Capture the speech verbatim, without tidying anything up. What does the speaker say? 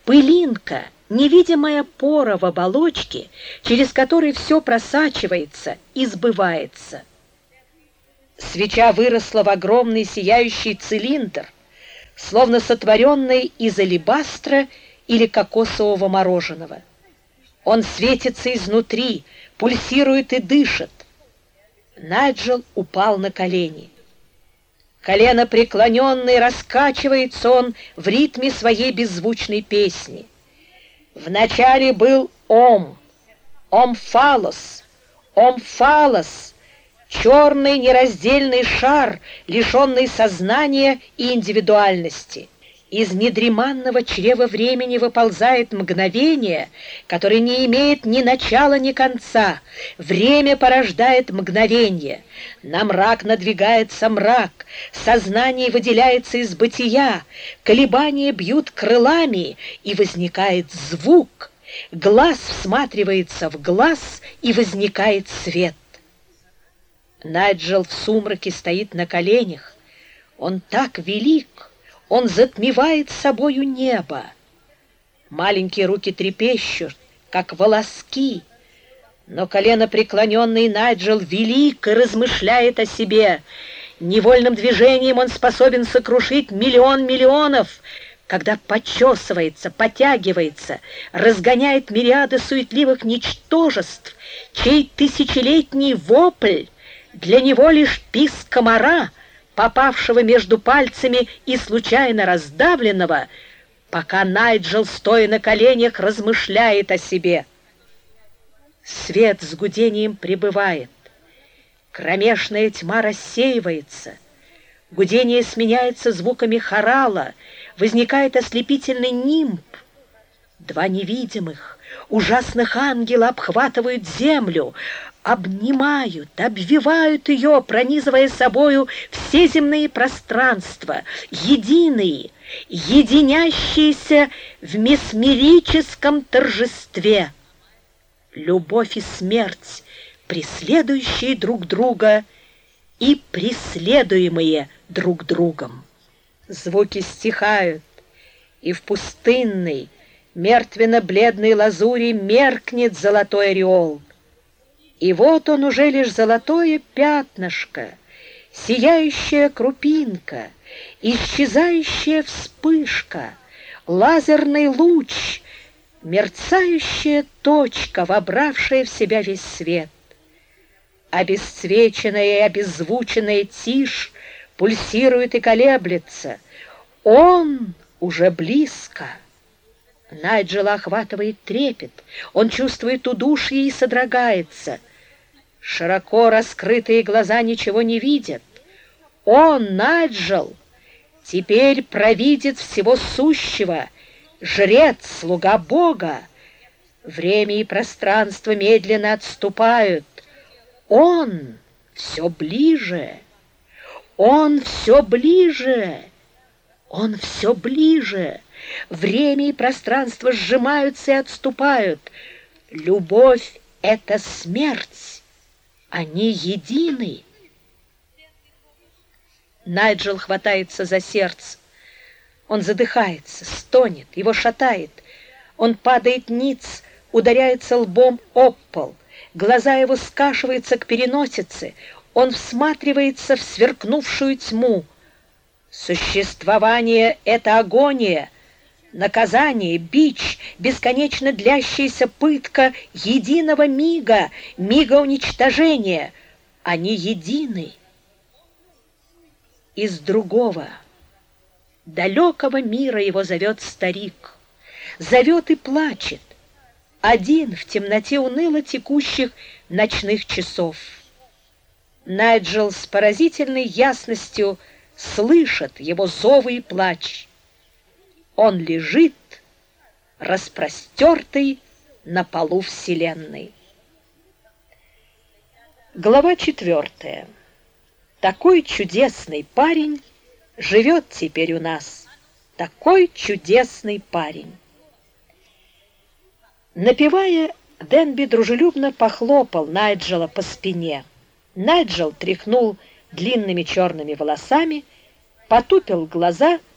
Пылинка, невидимая пора в оболочке, через который все просачивается и сбывается. Свеча выросла в огромный сияющий цилиндр, словно сотворенный из алебастра или кокосового мороженого. Он светится изнутри, пульсирует и дышит. Найджел упал на колени. Колено преклоненный, раскачивается он в ритме своей беззвучной песни. Вначале был Ом, Омфалос, Омфалос, черный нераздельный шар, лишенный сознания и индивидуальности. Из недреманного чрева времени выползает мгновение, которое не имеет ни начала, ни конца. Время порождает мгновение. На мрак надвигается мрак, сознание выделяется из бытия, колебания бьют крылами, и возникает звук. Глаз всматривается в глаз, и возникает свет. Найджел в сумраке стоит на коленях. Он так велик, он затмевает собою небо. Маленькие руки трепещут, как волоски, но коленопреклоненный Найджел велик и размышляет о себе. Невольным движением он способен сокрушить миллион миллионов, когда почесывается, потягивается, разгоняет мириады суетливых ничтожеств, чей тысячелетний вопль для него лишь писк комара, попавшего между пальцами и случайно раздавленного, пока Найджел, стоя на коленях, размышляет о себе. Свет с гудением прибывает, кромешная тьма рассеивается, гудение сменяется звуками хорала, возникает ослепительный нимб. Два невидимых, ужасных ангела обхватывают землю, обнимают, обвивают ее, пронизывая собою все земные пространства, единые, единящиеся в месмерическом торжестве. Любовь и смерть, преследующие друг друга и преследуемые друг другом. Звуки стихают, и в пустынной, мертвенно-бледной лазури меркнет золотой ореол. И вот он уже лишь золотое пятнышко, сияющая крупинка, исчезающая вспышка, лазерный луч, мерцающая точка, вобравшая в себя весь свет. Обесцвеченная и обеззвученная тишь пульсирует и колеблется. Он уже близко. Найджела охватывает трепет, он чувствует удушье и содрогается. Широко раскрытые глаза ничего не видят. Он, Найджел, теперь провидит всего сущего, жрец, слуга Бога. Время и пространство медленно отступают. Он все ближе, он все ближе, он все ближе. Время и пространство сжимаются и отступают. Любовь — это смерть. Они едины. Найджел хватается за сердце. Он задыхается, стонет, его шатает. Он падает ниц, ударяется лбом об пол. Глаза его скашиваются к переносице. Он всматривается в сверкнувшую тьму. Существование — это агония, наказание, бич, бесконечно длящаяся пытка единого мига, мига уничтожения. Они едины. Из другого, далекого мира его зовет старик. Зовет и плачет, один в темноте уныло текущих ночных часов. Найджел с поразительной ясностью слышит его зовы и плач. Он лежит, распростертый на полу вселенной. Глава четвертая. Такой чудесный парень живет теперь у нас. Такой чудесный парень. Напевая, Денби дружелюбно похлопал Найджела по спине. Найджел тряхнул длинными черными волосами, потупил глаза